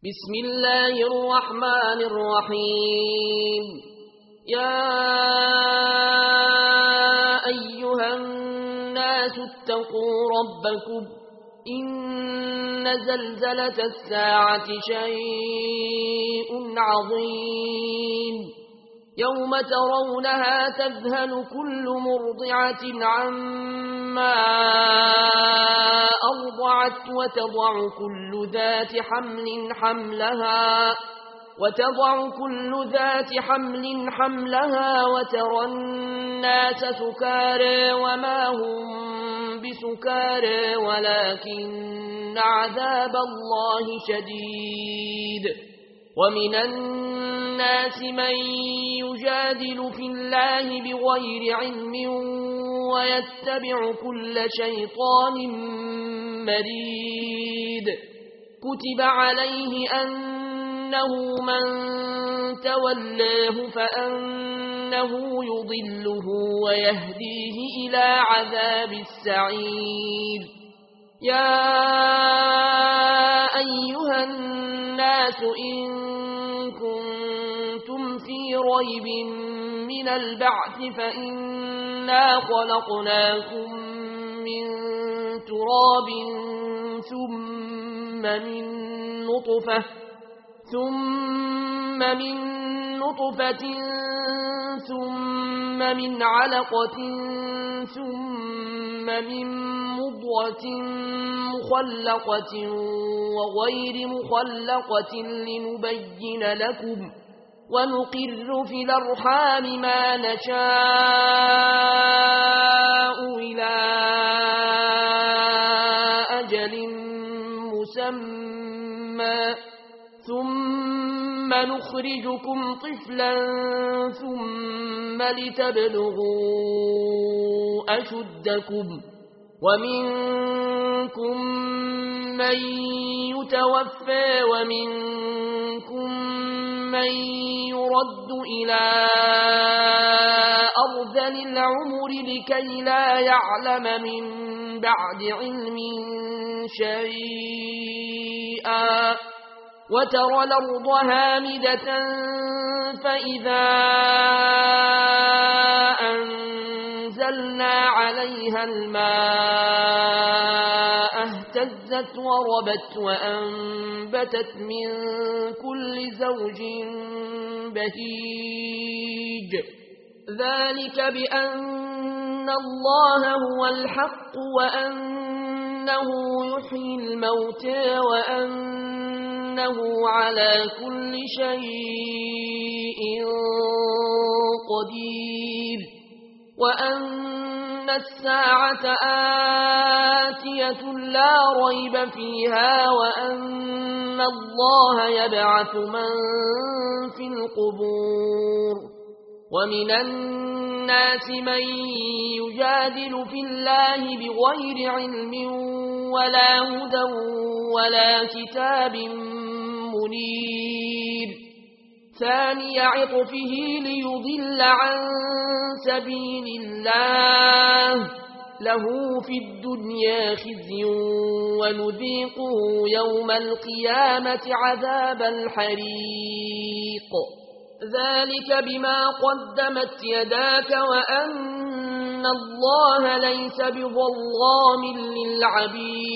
بسم الله الرحمن الرحيم. يا أيها الناس اتقوا ربكم إن زلزلة الساعة شيء عظيم يوم ترونها تذهل كل مرضعة عما أرضعت وتضع كل ذات حمل حملها وترى الناس سكارى وما هم بسكارى ولكن عذاب الله شديد. ومن الناس من يجادل في الله بغير علم ويتبع كل شيطان مريد. كتب عليه أنه من تولاه فأنه يضله ويهديه إلى عذاب السعير. يا أيها الناس إن كنتم في ريب من البعث فإنا خلقناكم من تراب ثم من نطفة ثم من علقة ثم من مضغة مخلقة وغير مخلقة لنبين لكم ونقر في الأرحام ما نشاء إلى أجل مسمى ثم نخرجكم طفلا ثم لتبلغوا أشدكم ومنكم من يتوفى ومنكم من يرد إلى أرذل العمر لكي لا يعلم من بعد علم شيئا. وترى الأرض هامدة فإذا أنزلنا عليها الماء اهتزت وربت وأنبتت من كل زوج بهيج. ذلك بأن الله هو الحق وأنه يحيي الموتى وأنه على كل شيء قدير وأن الساعة آتية لا ريب فيها وأن الله يبعث من في القبور. ومن الناس من يجادل في الله بغير علم ولا هدى ولا كتاب منير. ثاني عطفه ليضل عن سبيل الله له في الدنيا خزي ونذيقه يوم القيامة عذاب الحريق. ذلك بما قدمت يداك وأن الله ليس بظلام للعبيد.